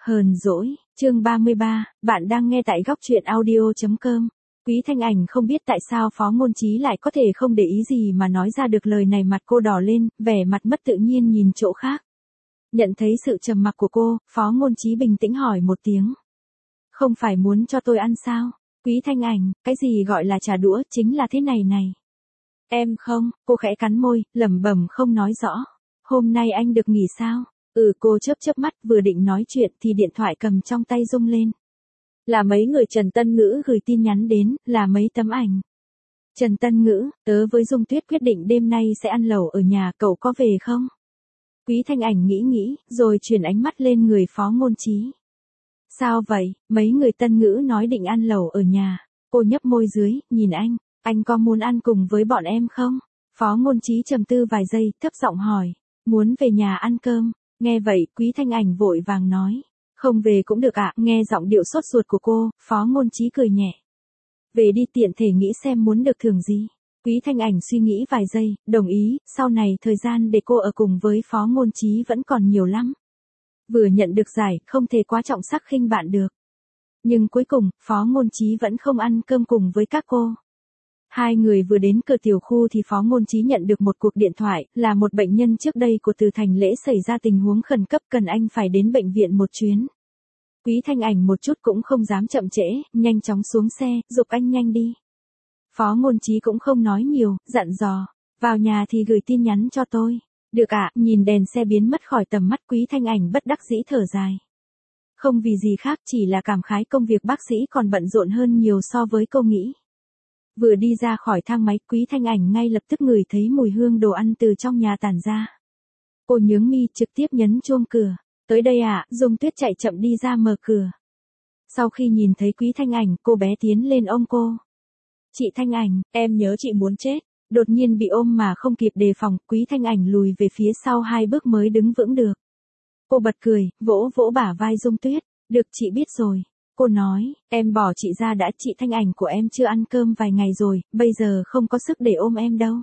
Hờn dỗi, chương 33, bạn đang nghe tại góc truyện audio.com. Quý Thanh Ảnh không biết tại sao Phó Ngôn Chí lại có thể không để ý gì mà nói ra được lời này, mặt cô đỏ lên, vẻ mặt mất tự nhiên nhìn chỗ khác. Nhận thấy sự trầm mặc của cô, Phó Ngôn Chí bình tĩnh hỏi một tiếng. Không phải muốn cho tôi ăn sao? Quý Thanh Ảnh, cái gì gọi là trả đũa, chính là thế này này. Em không, cô khẽ cắn môi, lẩm bẩm không nói rõ. Hôm nay anh được nghỉ sao? Cô chớp mắt vừa định nói chuyện thì điện thoại cầm trong tay rung lên. Là mấy người Trần Tân Ngữ gửi tin nhắn đến, là mấy tấm ảnh. Trần Tân Ngữ, tớ với Dung Tuyết quyết định đêm nay sẽ ăn lẩu ở nhà, cậu có về không? Quý Thanh Ảnh nghĩ, rồi chuyển ánh mắt lên người Phó Ngôn Chí. Sao vậy, mấy người Tân Ngữ nói định ăn lẩu ở nhà. Cô nhấp môi dưới, nhìn anh có muốn ăn cùng với bọn em không? Phó Ngôn Chí trầm tư vài giây, thấp giọng hỏi, muốn về nhà ăn cơm. Nghe vậy, Quý Thanh Ảnh vội vàng nói, không về cũng được ạ. Nghe giọng điệu sốt ruột của cô, Phó Ngôn Chí cười nhẹ. Về đi, tiện thể nghĩ xem muốn được thưởng gì. Quý Thanh Ảnh suy nghĩ vài giây, đồng ý, sau này thời gian để cô ở cùng với Phó Ngôn Chí vẫn còn nhiều lắm. Vừa nhận được giải, không thể quá trọng sắc khinh bạn được. Nhưng cuối cùng, Phó Ngôn Chí vẫn không ăn cơm cùng với các cô. Hai người vừa đến cửa tiểu khu thì Phó Ngôn Chí nhận được một cuộc điện thoại, là một bệnh nhân trước đây của Từ Thành Lễ xảy ra tình huống khẩn cấp cần anh phải đến bệnh viện một chuyến. Quý Thanh Ảnh một chút cũng không dám chậm trễ, nhanh chóng xuống xe, giục anh nhanh đi. Phó Ngôn Chí cũng không nói nhiều, dặn dò, vào nhà thì gửi tin nhắn cho tôi. Được ạ. Nhìn đèn xe biến mất khỏi tầm mắt, Quý Thanh Ảnh bất đắc dĩ thở dài. Không vì gì khác, chỉ là cảm khái công việc bác sĩ còn bận rộn hơn nhiều so với cô nghĩ. Vừa đi ra khỏi thang máy, Quý Thanh Ảnh ngay lập tức ngửi thấy mùi hương đồ ăn từ trong nhà tản ra. Cô nhướng mi, trực tiếp nhấn chuông cửa. Tới đây ạ. Dung Tuyết chạy chậm đi ra mở cửa. Sau khi nhìn thấy Quý Thanh Ảnh, cô bé tiến lên ôm cô. Chị Thanh Ảnh, em nhớ chị muốn chết. Đột nhiên bị ôm mà không kịp đề phòng, Quý Thanh Ảnh lùi về phía sau 2 bước mới đứng vững được. Cô bật cười, vỗ vỗ bả vai Dung Tuyết. Được, chị biết rồi. Cô nói, em bỏ chị ra đã, chị Thanh Ảnh của em chưa ăn cơm vài ngày rồi, bây giờ không có sức để ôm em đâu.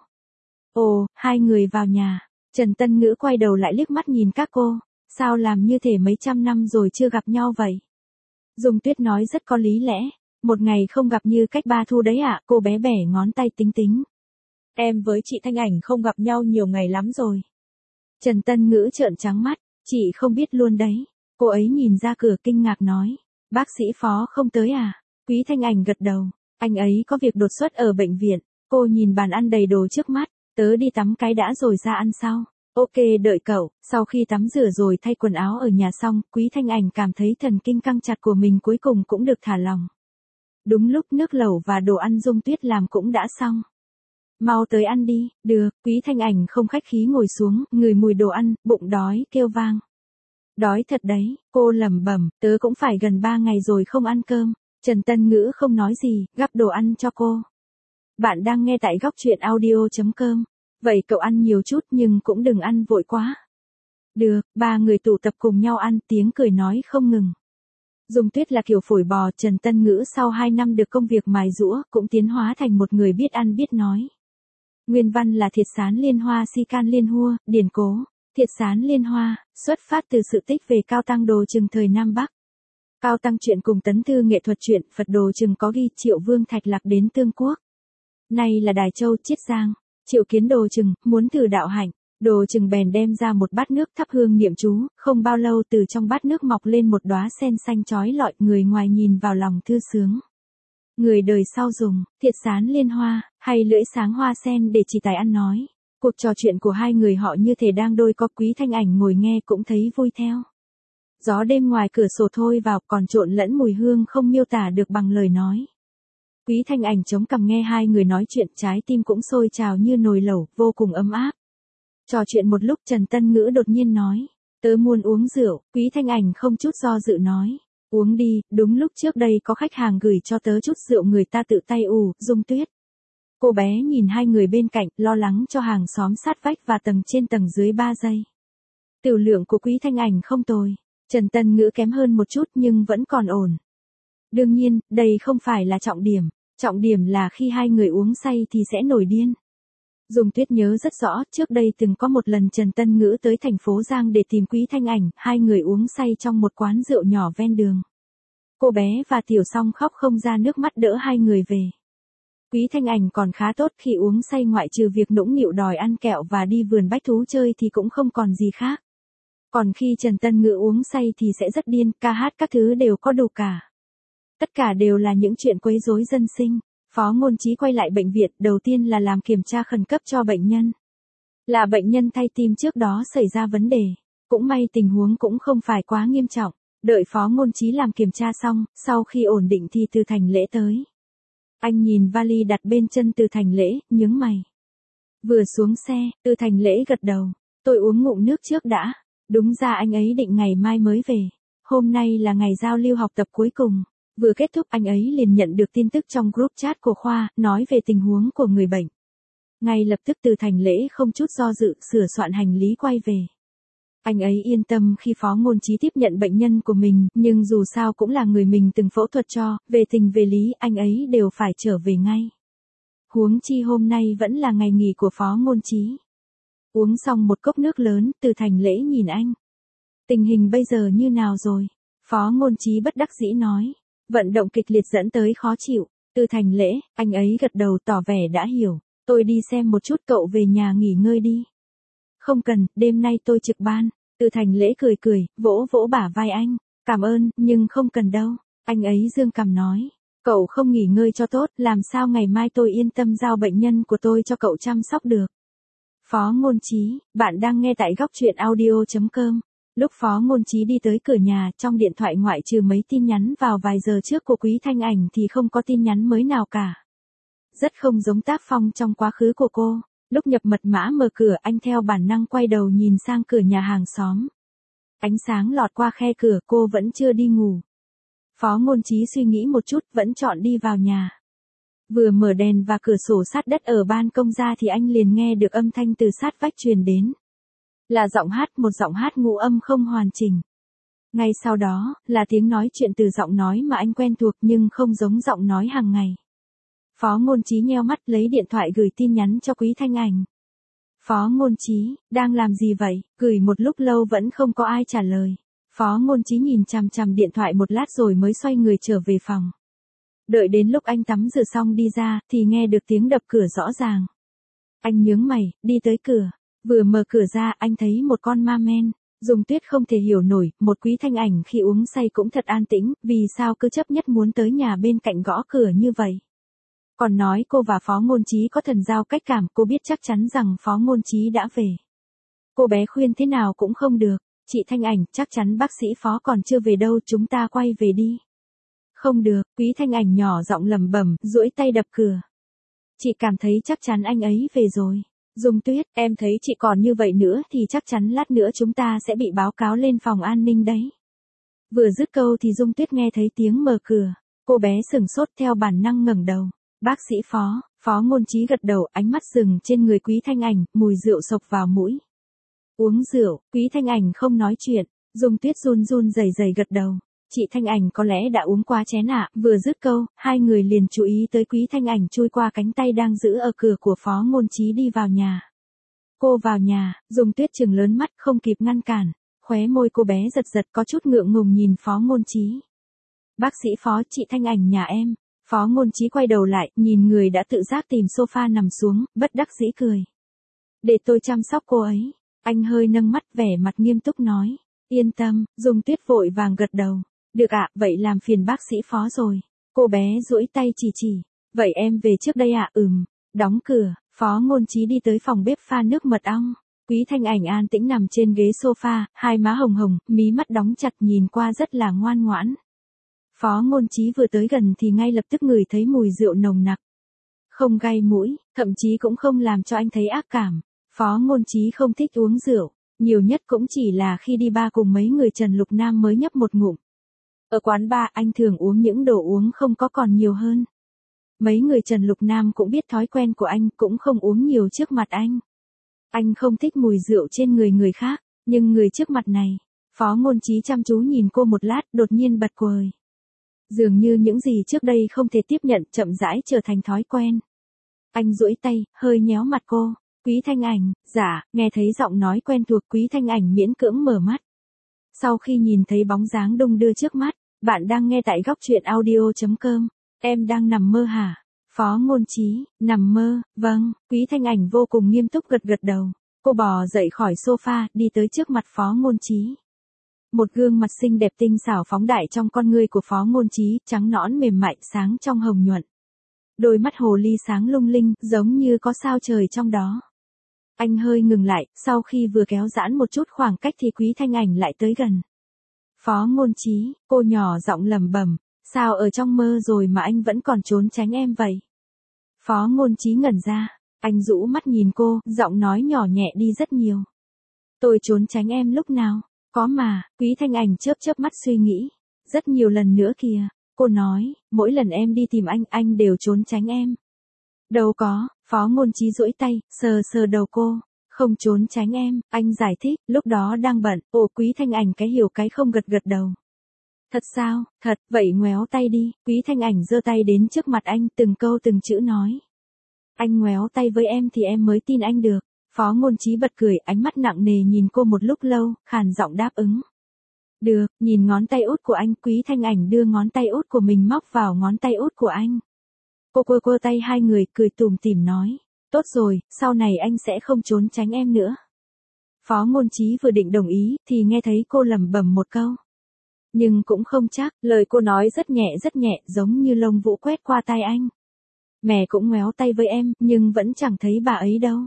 Ồ, hai người vào nhà. Trần Tân Ngữ quay đầu lại liếc mắt nhìn các cô. Sao làm như thể mấy trăm năm rồi chưa gặp nhau vậy? Dung Tuyết nói rất có lý lẽ. Một ngày không gặp như cách 3 thu đấy ạ. Cô bé bẻ ngón tay tính tính. Em với chị Thanh Ảnh không gặp nhau nhiều ngày lắm rồi. Trần Tân Ngữ trợn trắng mắt. Chị không biết luôn đấy. Cô ấy nhìn ra cửa kinh ngạc nói. Bác sĩ Phó không tới à? Quý Thanh Ảnh gật đầu. Anh ấy có việc đột xuất ở bệnh viện. Cô nhìn bàn ăn đầy đồ trước mắt. Tớ đi tắm cái đã rồi ra ăn sau. Ok, đợi cậu. Sau khi tắm rửa rồi thay quần áo ở nhà xong, Quý Thanh Ảnh cảm thấy thần kinh căng chặt của mình cuối cùng cũng được thả lỏng. Đúng lúc nước lẩu và đồ ăn Dung Tuyết làm cũng đã xong. Mau tới ăn đi. Được. Quý Thanh Ảnh không khách khí ngồi xuống, ngửi mùi đồ ăn, bụng đói kêu vang. Đói thật đấy, cô lẩm bẩm, tớ cũng phải gần 3 ngày rồi không ăn cơm. Trần Tân Ngữ không nói gì, gắp đồ ăn cho cô. Bạn đang nghe tại góc truyện audio.com. Vậy cậu ăn nhiều chút nhưng cũng đừng ăn vội quá. Được. 3 người tụ tập cùng nhau ăn, tiếng cười nói không ngừng. Dung Tuyết là kiểu phổi bò, Trần Tân Ngữ sau 2 năm được công việc mài giũa, cũng tiến hóa thành một người biết ăn biết nói. Nguyên văn là Thiệt Sán Liên Hoa Si Can Liên Hua, điển cố. Thiệt Sán Liên Hoa, xuất phát từ sự tích về Cao Tăng Đồ Trừng thời Nam Bắc. Cao Tăng truyện cùng tấn thư nghệ thuật truyện Phật Đồ Trừng có ghi Triệu Vương Thạch Lạc đến Tương Quốc. Nay là Đài Châu, Chiết Giang. Triệu kiến Đồ Trừng, muốn thử đạo hạnh. Đồ Trừng bèn đem ra một bát nước thắp hương niệm chú, không bao lâu từ trong bát nước mọc lên một đóa sen xanh chói lọi, người ngoài nhìn vào lòng thư sướng. Người đời sau dùng Thiệt Sán Liên Hoa hay lưỡi sáng hoa sen để chỉ tài ăn nói. Cuộc trò chuyện của hai người họ như thể đang đôi co. Quý Thanh Ảnh ngồi nghe cũng thấy vui theo. Gió đêm ngoài cửa sổ thôi vào còn trộn lẫn mùi hương không miêu tả được bằng lời nói. Quý Thanh Ảnh chống cằm nghe hai người nói chuyện, trái tim cũng sôi trào như nồi lẩu, vô cùng ấm áp. Trò chuyện một lúc Trần Tân Ngữ đột nhiên nói. Tớ muốn uống rượu. Quý Thanh Ảnh không chút do dự nói. Uống đi, đúng lúc trước đây có khách hàng gửi cho tớ chút rượu người ta tự tay ủ. Dung Tuyết. Cô bé nhìn hai người bên cạnh, lo lắng cho hàng xóm sát vách và tầng trên tầng dưới 3 giây. Tiểu lượng của Quý Thanh Ảnh không tồi. Trần Tân Ngữ kém hơn một chút nhưng vẫn còn ổn. Đương nhiên, đây không phải là trọng điểm. Trọng điểm là khi hai người uống say thì sẽ nổi điên. Dung Tuyết nhớ rất rõ, trước đây từng có một lần Trần Tân Ngữ tới thành phố Giang để tìm Quý Thanh Ảnh, hai người uống say trong một quán rượu nhỏ ven đường. Cô bé và Tiểu Song khóc không ra nước mắt đỡ hai người về. Quý Thanh Ảnh còn khá tốt, khi uống say ngoại trừ việc nũng nịu đòi ăn kẹo và đi vườn bách thú chơi thì cũng không còn gì khác. Còn khi Trần Tân Ngữ uống say thì sẽ rất điên, ca hát các thứ đều có đủ cả. Tất cả đều là những chuyện quấy rối dân sinh. Phó Ngôn Chí quay lại bệnh viện, đầu tiên là làm kiểm tra khẩn cấp cho bệnh nhân. Là bệnh nhân thay tim trước đó xảy ra vấn đề. Cũng may tình huống cũng không phải quá nghiêm trọng. Đợi Phó Ngôn Chí làm kiểm tra xong, sau khi ổn định thì Từ Thành Lễ tới. Anh nhìn vali đặt bên chân Từ Thành Lễ, nhướng mày. Vừa xuống xe, Từ Thành Lễ gật đầu. Tôi uống ngụm nước trước đã. Đúng ra anh ấy định ngày mai mới về. Hôm nay là ngày giao lưu học tập cuối cùng. Vừa kết thúc anh ấy liền nhận được tin tức trong group chat của khoa, nói về tình huống của người bệnh. Ngay lập tức Từ Thành Lễ không chút do dự, sửa soạn hành lý quay về. Anh ấy yên tâm khi Phó Ngôn Chí tiếp nhận bệnh nhân của mình, nhưng dù sao cũng là người mình từng phẫu thuật cho, về tình về lý anh ấy đều phải trở về ngay. Huống chi hôm nay vẫn là ngày nghỉ của Phó Ngôn Chí. Uống xong một cốc nước lớn, Từ Thành Lễ nhìn anh. Tình hình bây giờ như nào rồi? Phó Ngôn Chí bất đắc dĩ nói. Vận động kịch liệt dẫn tới khó chịu. Từ Thành Lễ, anh ấy gật đầu tỏ vẻ đã hiểu. Tôi đi xem một chút, cậu về nhà nghỉ ngơi đi. Không cần, đêm nay tôi trực ban. Từ Thành Lễ cười cười, vỗ vỗ bả vai anh. Cảm ơn, nhưng không cần đâu. Anh ấy dương cằm nói. Cậu không nghỉ ngơi cho tốt, làm sao ngày mai tôi yên tâm giao bệnh nhân của tôi cho cậu chăm sóc được. Phó Ngôn Chí, bạn đang nghe tại góc truyện audio.com. Lúc Phó Ngôn Chí đi tới cửa nhà, trong điện thoại ngoại trừ mấy tin nhắn vào vài giờ trước của Quý Thanh Ảnh thì không có tin nhắn mới nào cả. Rất không giống tác phong trong quá khứ của cô. Lúc nhập mật mã mở cửa, anh theo bản năng quay đầu nhìn sang cửa nhà hàng xóm. Ánh sáng lọt qua khe cửa, cô vẫn chưa đi ngủ. Phó Ngôn Chí suy nghĩ một chút, vẫn chọn đi vào nhà. Vừa mở đèn và cửa sổ sát đất ở ban công ra thì anh liền nghe được âm thanh từ sát vách truyền đến. Là giọng hát, một giọng hát ngũ âm không hoàn chỉnh. Ngay sau đó, là tiếng nói chuyện từ giọng nói mà anh quen thuộc nhưng không giống giọng nói hàng ngày. Phó Ngôn Chí nheo mắt lấy điện thoại gửi tin nhắn cho Quý Thanh Ảnh. Phó Ngôn Chí, đang làm gì vậy? Gửi một lúc lâu vẫn không có ai trả lời. Phó Ngôn Chí nhìn chằm chằm điện thoại một lát rồi mới xoay người trở về phòng. Đợi đến lúc anh tắm rửa xong đi ra, thì nghe được tiếng đập cửa rõ ràng. Anh nhướng mày, đi tới cửa. Vừa mở cửa ra, anh thấy một con ma men. Dung Tuyết không thể hiểu nổi, một Quý Thanh Ảnh khi uống say cũng thật an tĩnh, vì sao cứ chấp nhất muốn tới nhà bên cạnh gõ cửa như vậy. Còn nói cô và Phó Ngôn Chí có thần giao cách cảm, cô biết chắc chắn rằng Phó Ngôn Chí đã về. Cô bé khuyên thế nào cũng không được. Chị Thanh Ảnh, chắc chắn bác sĩ Phó còn chưa về đâu, chúng ta quay về đi. Không được, Quý Thanh Ảnh nhỏ giọng lẩm bẩm, duỗi tay đập cửa. Chị cảm thấy chắc chắn anh ấy về rồi. Dung Tuyết, em thấy chị còn như vậy nữa thì chắc chắn lát nữa chúng ta sẽ bị báo cáo lên phòng an ninh đấy. Vừa dứt câu thì Dung Tuyết nghe thấy tiếng mở cửa. Cô bé sửng sốt theo bản năng ngẩng đầu. Bác sĩ Phó, Phó Ngôn Chí gật đầu, ánh mắt dừng trên người Quý Thanh Ảnh, mùi rượu xộc vào mũi. Uống rượu, Quý Thanh Ảnh không nói chuyện. Dung Tuyết run run rẩy rẩy gật đầu. Chị Thanh Ảnh có lẽ đã uống quá chén ạ. Vừa dứt câu, hai người liền chú ý tới Quý Thanh Ảnh chui qua cánh tay đang giữ ở cửa của Phó Ngôn Chí đi vào nhà. Cô vào nhà, Dung Tuyết trừng lớn mắt không kịp ngăn cản. Khóe môi cô bé giật giật có chút ngượng ngùng nhìn Phó Ngôn Chí. Bác sĩ Phó, chị Thanh Ảnh nhà em. Phó Ngôn Chí quay đầu lại, nhìn người đã tự giác tìm sofa nằm xuống, bất đắc dĩ cười. Để tôi chăm sóc cô ấy. Anh hơi nâng mắt, vẻ mặt nghiêm túc nói. Yên tâm, Dung Tuyết vội vàng gật đầu. Được ạ, vậy làm phiền bác sĩ Phó rồi. Cô bé duỗi tay chỉ. Vậy em về trước đây ạ, Đóng cửa, Phó Ngôn Chí đi tới phòng bếp pha nước mật ong. Quý Thanh Ảnh an tĩnh nằm trên ghế sofa, hai má hồng hồng, mí mắt đóng chặt nhìn qua rất là ngoan ngoãn. Phó Ngôn Chí vừa tới gần thì ngay lập tức ngửi thấy mùi rượu nồng nặc. Không gai mũi, thậm chí cũng không làm cho anh thấy ác cảm. Phó Ngôn Chí không thích uống rượu, nhiều nhất cũng chỉ là khi đi bar cùng mấy người Trần Lục Nam mới nhấp một ngụm. Ở quán bar anh thường uống những đồ uống không có còn nhiều hơn. Mấy người Trần Lục Nam cũng biết thói quen của anh, cũng không uống nhiều trước mặt anh. Anh không thích mùi rượu trên người khác, nhưng người trước mặt này. Phó Ngôn Chí chăm chú nhìn cô một lát, đột nhiên bật cười. Dường như những gì trước đây không thể tiếp nhận chậm rãi trở thành thói quen. Anh duỗi tay, hơi nhéo mặt cô. Quý Thanh Ảnh, dạ, nghe thấy giọng nói quen thuộc Quý Thanh Ảnh miễn cưỡng mở mắt. Sau khi nhìn thấy bóng dáng đung đưa trước mắt, bạn đang nghe tại góc truyện audio.com. Em đang nằm mơ hả? Phó Ngôn Chí, nằm mơ, vâng, Quý Thanh Ảnh vô cùng nghiêm túc gật gật đầu. Cô bò dậy khỏi sofa, đi tới trước mặt Phó Ngôn Chí. Một gương mặt xinh đẹp tinh xảo phóng đại trong con ngươi của Phó Ngôn Chí, trắng nõn mềm mại sáng trong hồng nhuận. Đôi mắt hồ ly sáng lung linh, giống như có sao trời trong đó. Anh hơi ngừng lại, sau khi vừa kéo giãn một chút khoảng cách thì Quý Thanh Ảnh lại tới gần. Phó Ngôn Chí, cô nhỏ giọng lẩm bẩm, sao ở trong mơ rồi mà anh vẫn còn trốn tránh em vậy? Phó Ngôn Chí ngẩn ra, anh rũ mắt nhìn cô, giọng nói nhỏ nhẹ đi rất nhiều. Tôi trốn tránh em lúc nào? Có mà, Quý Thanh Ảnh chớp chớp mắt suy nghĩ. Rất nhiều lần nữa kìa, cô nói, mỗi lần em đi tìm anh đều trốn tránh em. Đâu có, Phó Ngôn Chí duỗi tay, sờ sờ đầu cô. Không trốn tránh em, anh giải thích, lúc đó đang bận. Ồ, Quý Thanh Ảnh cái hiểu cái không gật gật đầu. Thật sao, thật, vậy ngoéo tay đi. Quý Thanh Ảnh giơ tay đến trước mặt anh, từng câu từng chữ nói. Anh ngoéo tay với em thì em mới tin anh được. Phó Ngôn Chí bật cười, ánh mắt nặng nề nhìn cô một lúc lâu, khàn giọng đáp ứng. Được, nhìn ngón tay út của anh. Quý Thanh Ảnh đưa ngón tay út của mình móc vào ngón tay út của anh. Cô quơ tay hai người, cười tủm tỉm nói. Tốt rồi, sau này anh sẽ không trốn tránh em nữa. Phó Ngôn Chí vừa định đồng ý, thì nghe thấy cô lẩm bẩm một câu. Nhưng cũng không chắc, lời cô nói rất nhẹ, giống như lông vũ quét qua tai anh. Mẹ cũng ngoéo tay với em, nhưng vẫn chẳng thấy bà ấy đâu.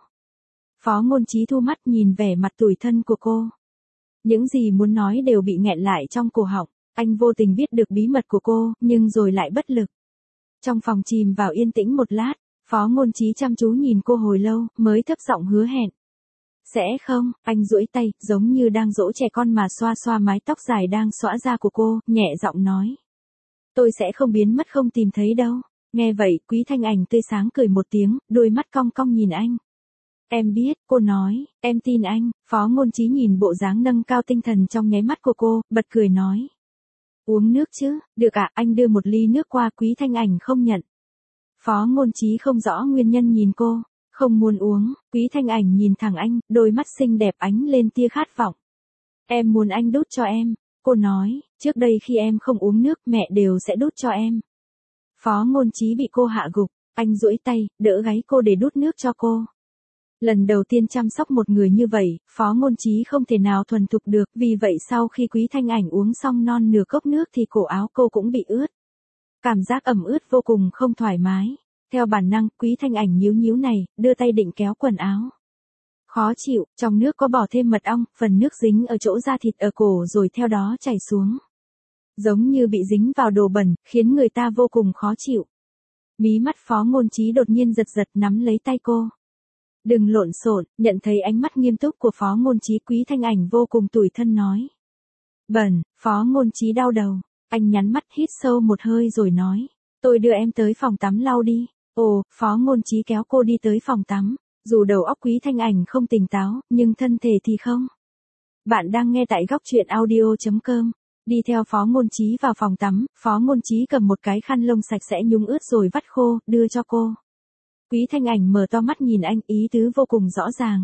Phó Ngôn Chí thu mắt nhìn vẻ mặt tủi thân của cô. Những gì muốn nói đều bị nghẹn lại trong cổ họng, anh vô tình biết được bí mật của cô, nhưng rồi lại bất lực. Trong phòng chìm vào yên tĩnh một lát, Phó Ngôn Chí chăm chú nhìn cô hồi lâu, mới thấp giọng hứa hẹn. Sẽ không, anh duỗi tay, giống như đang dỗ trẻ con mà xoa xoa mái tóc dài đang xõa ra của cô, nhẹ giọng nói. Tôi sẽ không biến mất không tìm thấy đâu. Nghe vậy, Quý Thanh Ảnh tươi sáng cười một tiếng, đôi mắt cong cong nhìn anh. Em biết, cô nói, em tin anh. Phó Ngôn Chí nhìn bộ dáng nâng cao tinh thần trong nháy mắt của cô, bật cười nói. Uống nước chứ, được ạ, anh đưa một ly nước qua. Quý Thanh Ảnh không nhận. Phó Ngôn Chí không rõ nguyên nhân nhìn cô, không muốn uống. Quý Thanh Ảnh nhìn thẳng anh, đôi mắt xinh đẹp ánh lên tia khát vọng. Em muốn anh đút cho em. Cô nói, trước đây khi em không uống nước mẹ đều sẽ đút cho em. Phó Ngôn Chí bị cô hạ gục, anh duỗi tay, đỡ gáy cô để đút nước cho cô. Lần đầu tiên chăm sóc một người như vậy, Phó Ngôn Chí không thể nào thuần thục được, vì vậy sau khi Quý Thanh Ảnh uống xong non nửa cốc nước thì cổ áo cô cũng bị ướt. Cảm giác ẩm ướt vô cùng không thoải mái. Theo bản năng, Quý Thanh Ảnh nhíu nhíu này, đưa tay định kéo quần áo. Khó chịu, trong nước có bỏ thêm mật ong, phần nước dính ở chỗ da thịt ở cổ rồi theo đó chảy xuống. Giống như bị dính vào đồ bẩn, khiến người ta vô cùng khó chịu. Mí mắt Phó Ngôn Chí đột nhiên giật giật nắm lấy tay cô. Đừng lộn xộn, nhận thấy ánh mắt nghiêm túc của Phó Ngôn Chí, Quý Thanh Ảnh vô cùng tủi thân nói. Bẩn, Phó Ngôn Chí đau đầu, anh nhắm mắt hít sâu một hơi rồi nói. Tôi đưa em tới phòng tắm lau đi. Ồ, Phó Ngôn Chí kéo cô đi tới phòng tắm. Dù đầu óc Quý Thanh Ảnh không tỉnh táo, nhưng thân thể thì không. Bạn đang nghe tại góc truyện audio.com. Đi theo Phó Ngôn Chí vào phòng tắm, Phó Ngôn Chí cầm một cái khăn lông sạch sẽ nhúng ướt rồi vắt khô, đưa cho cô. Quý Thanh Ảnh mở to mắt nhìn anh, ý tứ vô cùng rõ ràng.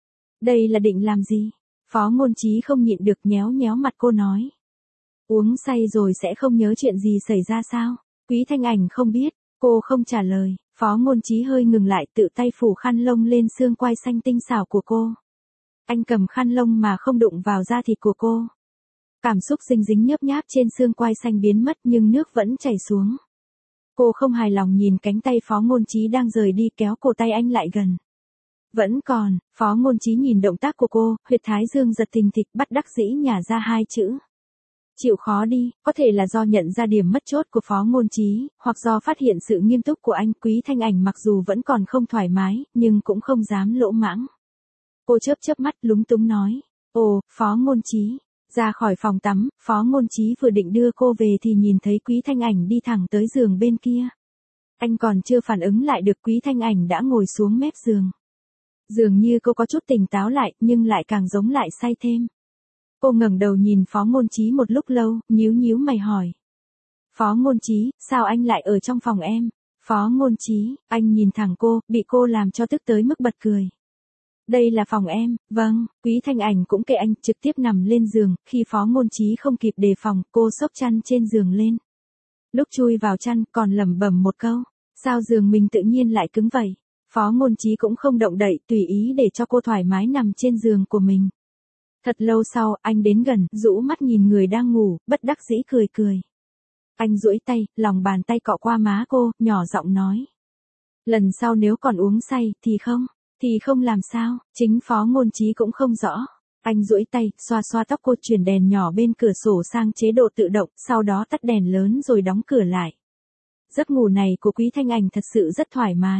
Đây là định làm gì? Phó Ngôn Chí không nhịn được nhéo nhéo mặt cô nói. Uống say rồi sẽ không nhớ chuyện gì xảy ra sao? Quý Thanh Ảnh không biết, cô không trả lời. Phó Ngôn Chí hơi ngừng lại, tự tay phủ khăn lông lên xương quai xanh tinh xảo của cô. Anh cầm khăn lông mà không đụng vào da thịt của cô. Cảm xúc dính dính nhớp nháp trên xương quai xanh biến mất nhưng nước vẫn chảy xuống. Cô không hài lòng nhìn cánh tay Phó Ngôn Chí đang rời đi, kéo cổ tay anh lại gần. Vẫn còn. Phó Ngôn Chí nhìn động tác của cô, huyệt thái dương giật thình thịch, bất đắc dĩ nhả ra hai chữ. Chịu khó đi. Có thể là do nhận ra điểm mất chốt của Phó Ngôn Chí, hoặc do phát hiện sự nghiêm túc của anh. Quý Thanh Ảnh mặc dù vẫn còn không thoải mái, nhưng cũng không dám lỗ mãng. Cô chớp chớp mắt lúng túng nói. Ồ, Phó Ngôn Chí. Ra khỏi phòng tắm, Phó Ngôn Chí vừa định đưa cô về thì nhìn thấy Quý Thanh Ảnh đi thẳng tới giường bên kia. Anh còn chưa phản ứng lại được, Quý Thanh Ảnh đã ngồi xuống mép giường. Dường như cô có chút tỉnh táo lại, nhưng lại càng giống lại say thêm. Cô ngẩng đầu nhìn Phó Ngôn Chí một lúc lâu, nhíu nhíu mày hỏi. Phó Ngôn Chí, sao anh lại ở trong phòng em? Phó Ngôn Chí, anh nhìn thẳng cô, bị cô làm cho tức tới mức bật cười. Đây là phòng em, vâng, Quý Thanh Ảnh cũng kệ anh, trực tiếp nằm lên giường, khi Phó Ngôn Chí không kịp đề phòng, cô xốc chăn trên giường lên. Lúc chui vào chăn, còn lẩm bẩm một câu, sao giường mình tự nhiên lại cứng vậy? Phó Ngôn Chí cũng không động đậy, tùy ý để cho cô thoải mái nằm trên giường của mình. Thật lâu sau, anh đến gần, rũ mắt nhìn người đang ngủ, bất đắc dĩ cười cười. Anh duỗi tay, lòng bàn tay cọ qua má cô, nhỏ giọng nói. Lần sau nếu còn uống say, thì không làm sao, chính Phó Ngôn Chí cũng không rõ. Anh duỗi tay, xoa xoa tóc cô, chuyển đèn nhỏ bên cửa sổ sang chế độ tự động, sau đó tắt đèn lớn rồi đóng cửa lại. Giấc ngủ này của Quý Thanh Ảnh thật sự rất thoải mái.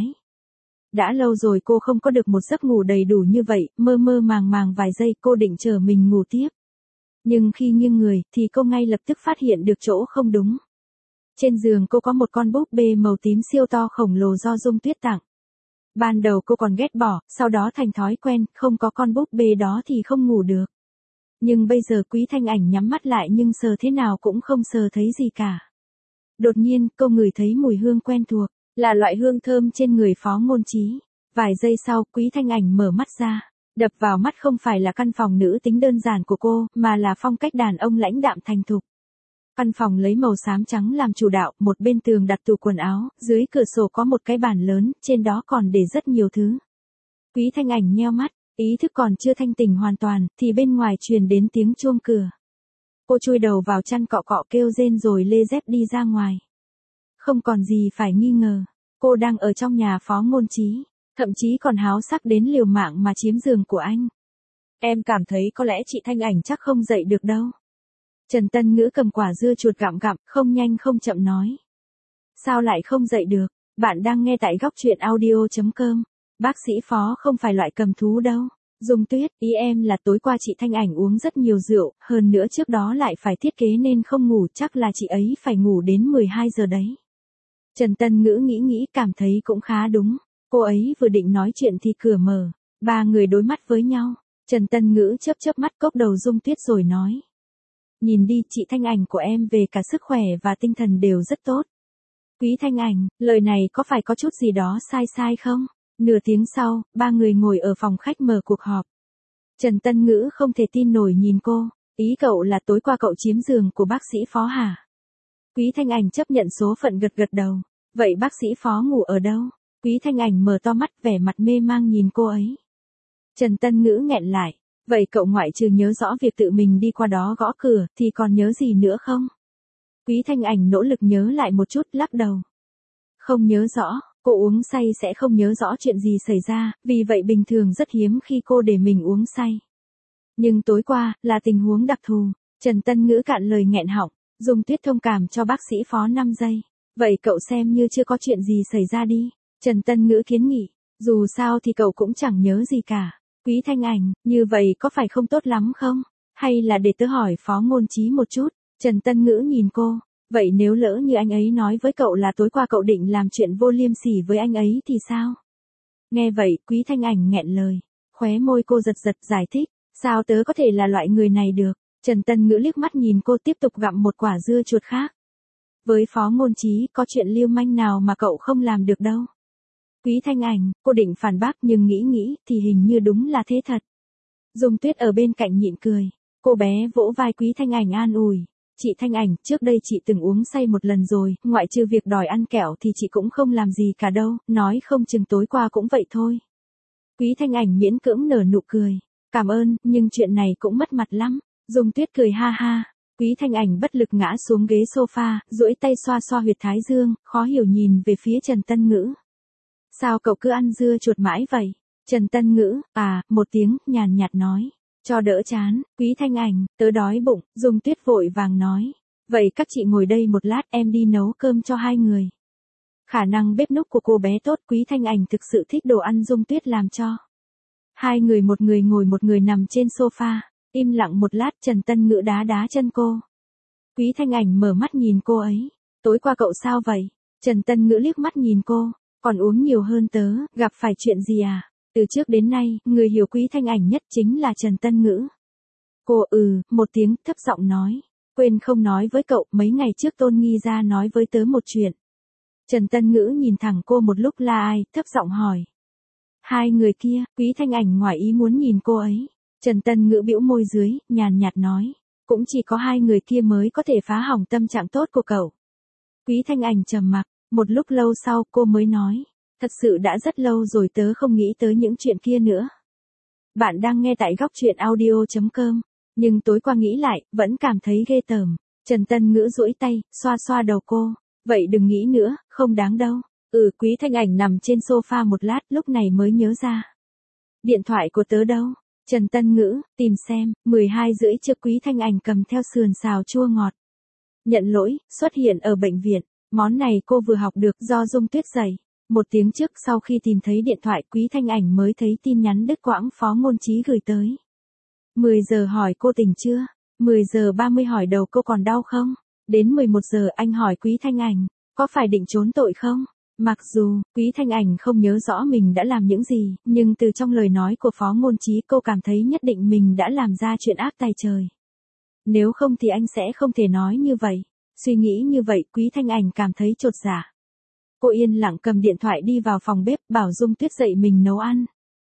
Đã lâu rồi cô không có được một giấc ngủ đầy đủ như vậy, mơ mơ màng màng vài giây cô định chờ mình ngủ tiếp. Nhưng khi nghiêng người, thì cô ngay lập tức phát hiện được chỗ không đúng. Trên giường cô có một con búp bê màu tím siêu to khổng lồ do Dung Tuyết tặng. Ban đầu cô còn ghét bỏ, sau đó thành thói quen, không có con búp bê đó thì không ngủ được. Nhưng bây giờ Quý Thanh Ảnh nhắm mắt lại nhưng sờ thế nào cũng không sờ thấy gì cả. Đột nhiên, cô ngửi thấy mùi hương quen thuộc, là loại hương thơm trên người Phó Ngôn Chí. Vài giây sau, Quý Thanh Ảnh mở mắt ra. Đập vào mắt không phải là căn phòng nữ tính đơn giản của cô, mà là phong cách đàn ông lãnh đạm thành thục. Căn phòng lấy màu xám trắng làm chủ đạo, một bên tường đặt tủ quần áo, dưới cửa sổ có một cái bàn lớn, trên đó còn để rất nhiều thứ. Quý Thanh Ảnh nheo mắt, ý thức còn chưa thanh tỉnh hoàn toàn, thì bên ngoài truyền đến tiếng chuông cửa. Cô chui đầu vào chăn cọ cọ kêu rên rồi lê dép đi ra ngoài. Không còn gì phải nghi ngờ, cô đang ở trong nhà Phó Ngôn Chí, thậm chí còn háo sắc đến liều mạng mà chiếm giường của anh. Em cảm thấy có lẽ chị Thanh Ảnh chắc không dậy được đâu. Trần Tân Ngữ cầm quả dưa chuột gặm gặm, không nhanh không chậm nói. Sao lại không dậy được, bạn đang nghe tại góc truyện audio.com. Bác sĩ Phó không phải loại cầm thú đâu. Dung Tuyết, ý em là tối qua chị Thanh Ảnh uống rất nhiều rượu, hơn nữa trước đó lại phải thiết kế nên không ngủ, chắc là chị ấy phải ngủ đến 12 giờ đấy. Trần Tân Ngữ nghĩ cảm thấy cũng khá đúng. Cô ấy vừa định nói chuyện thì cửa mở, ba người đối mắt với nhau. Trần Tân Ngữ chớp mắt cốc đầu Dung Tuyết rồi nói. Nhìn đi, chị Thanh Ảnh của em về cả sức khỏe và tinh thần đều rất tốt. Quý Thanh Ảnh, lời này có phải có chút gì đó sai không? Nửa tiếng sau, ba người ngồi ở phòng khách mở cuộc họp. Trần Tân Ngữ không thể tin nổi nhìn cô, ý cậu là tối qua cậu chiếm giường của bác sĩ Phó hả? Quý Thanh Ảnh chấp nhận số phận gật đầu. Vậy bác sĩ Phó ngủ ở đâu? Quý Thanh Ảnh mở to mắt vẻ mặt mê mang nhìn cô ấy. Trần Tân Ngữ nghẹn lại. Vậy cậu ngoại trừ nhớ rõ việc tự mình đi qua đó gõ cửa, thì còn nhớ gì nữa không? Quý Thanh Ảnh nỗ lực nhớ lại một chút, lắc đầu. Không nhớ rõ, cô uống say sẽ không nhớ rõ chuyện gì xảy ra, vì vậy bình thường rất hiếm khi cô để mình uống say. Nhưng tối qua, là tình huống đặc thù. Trần Tân Ngữ cạn lời nghẹn họng, Dung Tuyết thông cảm cho bác sĩ Phó 5 giây. Vậy cậu xem như chưa có chuyện gì xảy ra đi. Trần Tân Ngữ kiến nghị, dù sao thì cậu cũng chẳng nhớ gì cả. Quý Thanh Ảnh, như vậy có phải không tốt lắm không? Hay là để tớ hỏi Phó Ngôn Chí một chút? Trần Tân Ngữ nhìn cô, vậy nếu lỡ như anh ấy nói với cậu là tối qua cậu định làm chuyện vô liêm sỉ với anh ấy thì sao? Nghe vậy, Quý Thanh Ảnh nghẹn lời, khóe môi cô giật giải thích, sao tớ có thể là loại người này được? Trần Tân Ngữ liếc mắt nhìn cô tiếp tục gặm một quả dưa chuột khác. Với Phó Ngôn Chí có chuyện lưu manh nào mà cậu không làm được đâu. Quý Thanh Ảnh, cô định phản bác nhưng nghĩ thì hình như đúng là thế thật. Dung Tuyết ở bên cạnh nhịn cười. Cô bé vỗ vai Quý Thanh Ảnh an ủi. Chị Thanh Ảnh, trước đây chị từng uống say một lần rồi, ngoại trừ việc đòi ăn kẹo thì chị cũng không làm gì cả đâu, nói không chừng tối qua cũng vậy thôi. Quý Thanh Ảnh miễn cưỡng nở nụ cười. Cảm ơn, nhưng chuyện này cũng mất mặt lắm. Dung Tuyết cười ha ha. Quý Thanh Ảnh bất lực ngã xuống ghế sofa, duỗi tay xoa huyệt thái dương, khó hiểu nhìn về phía Trần Tân Ngữ. Sao cậu cứ ăn dưa chuột mãi vậy? Trần Tân Ngữ, một tiếng, nhàn nhạt nói. Cho đỡ chán, Quý Thanh Ảnh, tớ đói bụng, Dung Tuyết vội vàng nói. Vậy các chị ngồi đây một lát em đi nấu cơm cho hai người. Khả năng bếp núc của cô bé tốt, Quý Thanh Ảnh thực sự thích đồ ăn Dung Tuyết làm cho. Hai người một người ngồi một người nằm trên sofa, im lặng một lát Trần Tân Ngữ đá chân cô. Quý Thanh Ảnh mở mắt nhìn cô ấy. Tối qua cậu sao vậy? Trần Tân Ngữ liếc mắt nhìn cô. Còn uống nhiều hơn tớ, gặp phải chuyện gì à? Từ trước đến nay, người hiểu Quý Thanh Ảnh nhất chính là Trần Tân Ngữ. Cô một tiếng thấp giọng nói. Quên không nói với cậu, mấy ngày trước Tôn Nghi ra nói với tớ một chuyện. Trần Tân Ngữ nhìn thẳng cô một lúc là ai, thấp giọng hỏi. Hai người kia, Quý Thanh Ảnh ngoài ý muốn nhìn cô ấy. Trần Tân Ngữ bĩu môi dưới, nhàn nhạt nói. Cũng chỉ có hai người kia mới có thể phá hỏng tâm trạng tốt của cậu. Quý Thanh Ảnh trầm mặc, một lúc lâu sau cô mới nói. Thật sự đã rất lâu rồi tớ không nghĩ tới những chuyện kia nữa. Bạn đang nghe tại góc truyện audio.com, nhưng tối qua nghĩ lại, vẫn cảm thấy ghê tởm. Trần Tân Ngữ duỗi tay, xoa xoa đầu cô. Vậy đừng nghĩ nữa, không đáng đâu. Quý Thanh Ảnh nằm trên sofa một lát lúc này mới nhớ ra. Điện thoại của tớ đâu? Trần Tân Ngữ, tìm xem, 12:30 trưa Quý Thanh Ảnh cầm theo sườn xào chua ngọt. Nhận lỗi, xuất hiện ở bệnh viện. Món này cô vừa học được do Dung Tuyết dạy. 1 tiếng trước sau khi tìm thấy điện thoại Quý Thanh Ảnh mới thấy tin nhắn đứt quãng Phó Ngôn Chí gửi tới. 10 giờ hỏi cô tỉnh chưa? 10 giờ 30 hỏi đầu cô còn đau không? Đến 11 giờ anh hỏi Quý Thanh Ảnh, có phải định trốn tội không? Mặc dù, Quý Thanh Ảnh không nhớ rõ mình đã làm những gì, nhưng từ trong lời nói của Phó Ngôn Chí cô cảm thấy nhất định mình đã làm ra chuyện ác tày trời. Nếu không thì anh sẽ không thể nói như vậy. Suy nghĩ như vậy Quý Thanh Ảnh cảm thấy chột dạ. Cô yên lặng cầm điện thoại đi vào phòng bếp bảo Dung Tuyết dậy mình nấu ăn.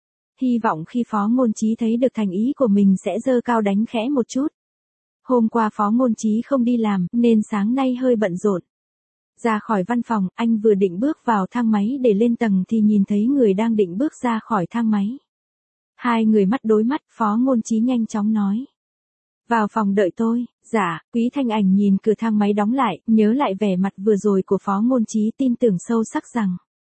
Hy vọng khi Phó Ngôn Chí thấy được thành ý của mình sẽ giơ cao đánh khẽ một chút. Hôm qua Phó Ngôn Chí không đi làm nên sáng nay hơi bận rộn. Ra khỏi văn phòng, anh vừa định bước vào thang máy để lên tầng thì nhìn thấy người đang định bước ra khỏi thang máy. Hai người mắt đối mắt, Phó Ngôn Chí nhanh chóng nói. Vào phòng đợi tôi. Dạ, Quý Thanh Ảnh nhìn cửa thang máy đóng lại, nhớ lại vẻ mặt vừa rồi của Phó Ngôn Chí tin tưởng sâu sắc rằng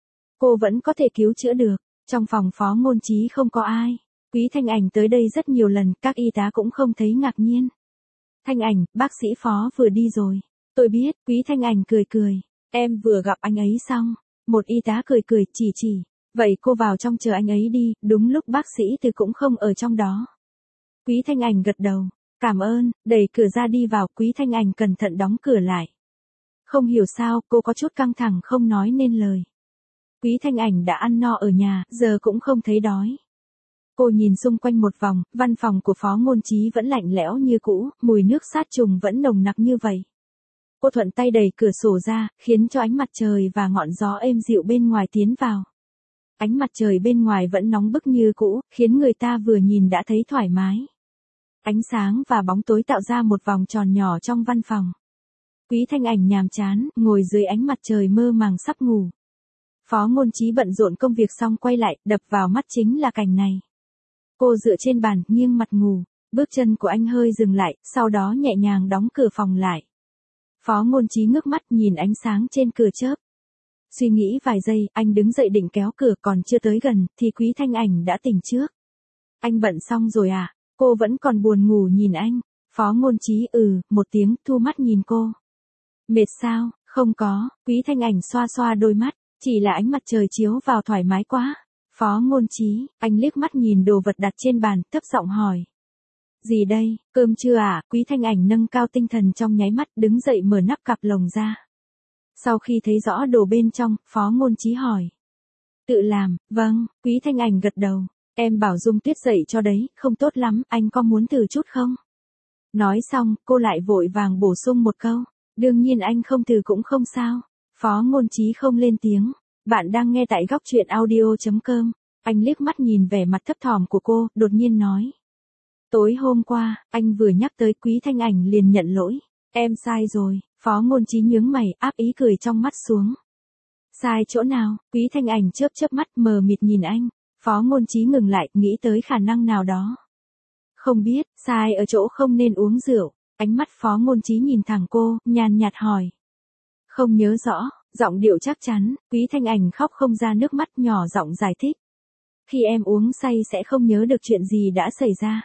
cô vẫn có thể cứu chữa được. Trong phòng Phó Ngôn Chí không có ai. Quý Thanh Ảnh tới đây rất nhiều lần, các y tá cũng không thấy ngạc nhiên. Thanh Ảnh, bác sĩ Phó vừa đi rồi. Tôi biết, Quý Thanh Ảnh cười cười. Em vừa gặp anh ấy xong. Một y tá cười cười chỉ. Vậy cô vào trong chờ anh ấy đi, đúng lúc bác sĩ Từ cũng không ở trong đó. Quý Thanh Ảnh gật đầu. Cảm ơn, đẩy cửa ra đi vào, Quý Thanh Ảnh cẩn thận đóng cửa lại. Không hiểu sao, cô có chút căng thẳng không nói nên lời. Quý Thanh Ảnh đã ăn no ở nhà, giờ cũng không thấy đói. Cô nhìn xung quanh một vòng, văn phòng của Phó Ngôn Chí vẫn lạnh lẽo như cũ, mùi nước sát trùng vẫn nồng nặc như vậy. Cô thuận tay đẩy cửa sổ ra, khiến cho ánh mặt trời và ngọn gió êm dịu bên ngoài tiến vào. Ánh mặt trời bên ngoài vẫn nóng bức như cũ, khiến người ta vừa nhìn đã thấy thoải mái. Ánh sáng và bóng tối tạo ra một vòng tròn nhỏ trong văn phòng. Quý Thanh Ảnh nhàm chán, ngồi dưới ánh mặt trời mơ màng sắp ngủ. Phó Ngôn Chí bận rộn công việc xong quay lại, đập vào mắt chính là cảnh này. Cô dựa trên bàn, nghiêng mặt ngủ, bước chân của anh hơi dừng lại, sau đó nhẹ nhàng đóng cửa phòng lại. Phó Ngôn Chí ngước mắt nhìn ánh sáng trên cửa chớp. Suy nghĩ vài giây, anh đứng dậy định kéo cửa còn chưa tới gần, thì Quý Thanh Ảnh đã tỉnh trước. Anh bận xong rồi à? Cô vẫn còn buồn ngủ nhìn anh. Phó Ngôn Chí một tiếng, thu mắt nhìn cô. Mệt sao? Không có, Quý Thanh Ảnh xoa xoa đôi mắt, chỉ là ánh mặt trời chiếu vào thoải mái quá. Phó Ngôn Chí, anh liếc mắt nhìn đồ vật đặt trên bàn, thấp giọng hỏi. Gì đây, cơm chưa à? Quý Thanh Ảnh nâng cao tinh thần trong nháy mắt, đứng dậy mở nắp cặp lồng ra. Sau khi thấy rõ đồ bên trong, Phó Ngôn Chí hỏi. Tự làm, vâng, Quý Thanh Ảnh gật đầu. Em bảo Dung Tuyết dậy cho đấy, không tốt lắm, anh có muốn thử chút không? Nói xong, cô lại vội vàng bổ sung một câu. Đương nhiên anh không thử cũng không sao. Phó Ngôn Chí không lên tiếng. Bạn đang nghe tại góc truyện audio.com. Anh liếc mắt nhìn vẻ mặt thấp thỏm của cô, đột nhiên nói. Tối hôm qua, anh vừa nhắc tới Quý Thanh Ảnh liền nhận lỗi. Em sai rồi. Phó Ngôn Chí nhướng mày, áp ý cười trong mắt xuống. Sai chỗ nào? Quý Thanh Ảnh chớp mắt mờ mịt nhìn anh. Phó Ngôn Chí ngừng lại, nghĩ tới khả năng nào đó. Không biết, sai ở chỗ không nên uống rượu. Ánh mắt Phó Ngôn Chí nhìn thẳng cô, nhàn nhạt hỏi. Không nhớ rõ, giọng điệu chắc chắn, Quý Thanh Ảnh khóc không ra nước mắt, nhỏ giọng giải thích. Khi em uống say sẽ không nhớ được chuyện gì đã xảy ra.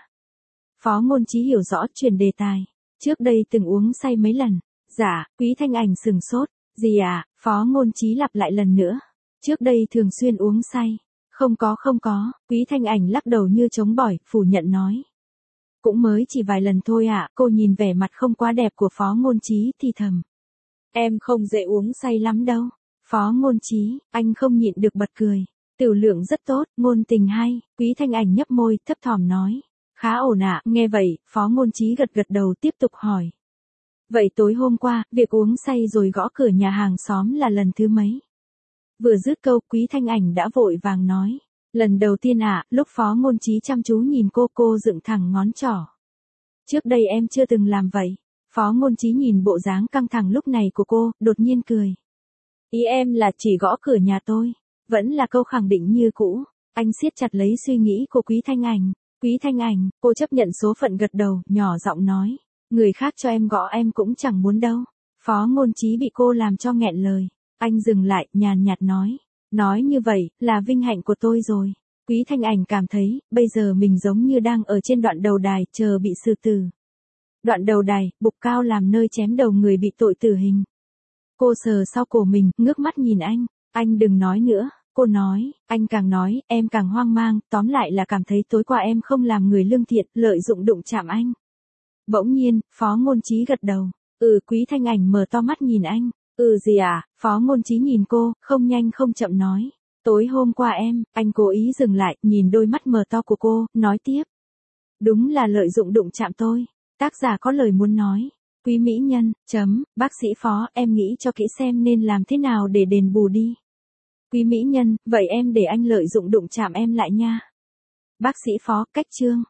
Phó Ngôn Chí hiểu rõ, chuyển đề tài. Trước đây từng uống say mấy lần. Dạ, Quý Thanh Ảnh sừng sốt. Gì à? Phó Ngôn Chí lặp lại lần nữa. Trước đây thường xuyên uống say. Không có, Quý Thanh Ảnh lắc đầu như chống bỏi, phủ nhận nói. Cũng mới chỉ vài lần thôi ạ. Cô nhìn vẻ mặt không quá đẹp của Phó Ngôn Chí thì thầm. Em không dễ uống say lắm đâu. Phó Ngôn Chí, anh không nhịn được bật cười. Tiểu lượng rất tốt, ngôn tình hay. Quý Thanh Ảnh nhấp môi, thấp thỏm nói. Khá ổn ạ. Nghe vậy, Phó Ngôn Chí gật đầu tiếp tục hỏi. Vậy tối hôm qua, việc uống say rồi gõ cửa nhà hàng xóm là lần thứ mấy? Vừa dứt câu, Quý Thanh Ảnh đã vội vàng nói. Lần đầu tiên ạ, lúc Phó Ngôn Chí chăm chú nhìn cô dựng thẳng ngón trỏ. Trước đây em chưa từng làm vậy. Phó Ngôn Chí nhìn bộ dáng căng thẳng lúc này của cô, đột nhiên cười. Ý em là chỉ gõ cửa nhà tôi. Vẫn là câu khẳng định như cũ. Anh siết chặt lấy suy nghĩ của Quý Thanh Ảnh. Quý Thanh Ảnh, cô chấp nhận số phận gật đầu, nhỏ giọng nói. Người khác cho em gõ em cũng chẳng muốn đâu. Phó Ngôn Chí bị cô làm cho nghẹn lời. Anh dừng lại, nhàn nhạt nói. Nói như vậy, là vinh hạnh của tôi rồi. Quý Thanh Ảnh cảm thấy, bây giờ mình giống như đang ở trên đoạn đầu đài, chờ bị xử tử. Đoạn đầu đài, bục cao làm nơi chém đầu người bị tội tử hình. Cô sờ sau cổ mình, ngước mắt nhìn anh. Anh đừng nói nữa. Cô nói, anh càng nói, em càng hoang mang, tóm lại là cảm thấy tối qua em không làm người lương thiện, lợi dụng đụng chạm anh. Bỗng nhiên, Phó Ngôn Chí gật đầu. Quý Thanh Ảnh mở to mắt nhìn anh. Gì à? Phó Ngôn Chí nhìn cô, không nhanh không chậm nói. Tối hôm qua anh cố ý dừng lại, nhìn đôi mắt mờ to của cô, nói tiếp. Đúng là lợi dụng đụng chạm tôi. Tác giả có lời muốn nói. Quý mỹ nhân, bác sĩ Phó, em nghĩ cho kỹ xem nên làm thế nào để đền bù đi. Quý mỹ nhân, vậy em để anh lợi dụng đụng chạm em lại nha. Bác sĩ Phó, cách chương.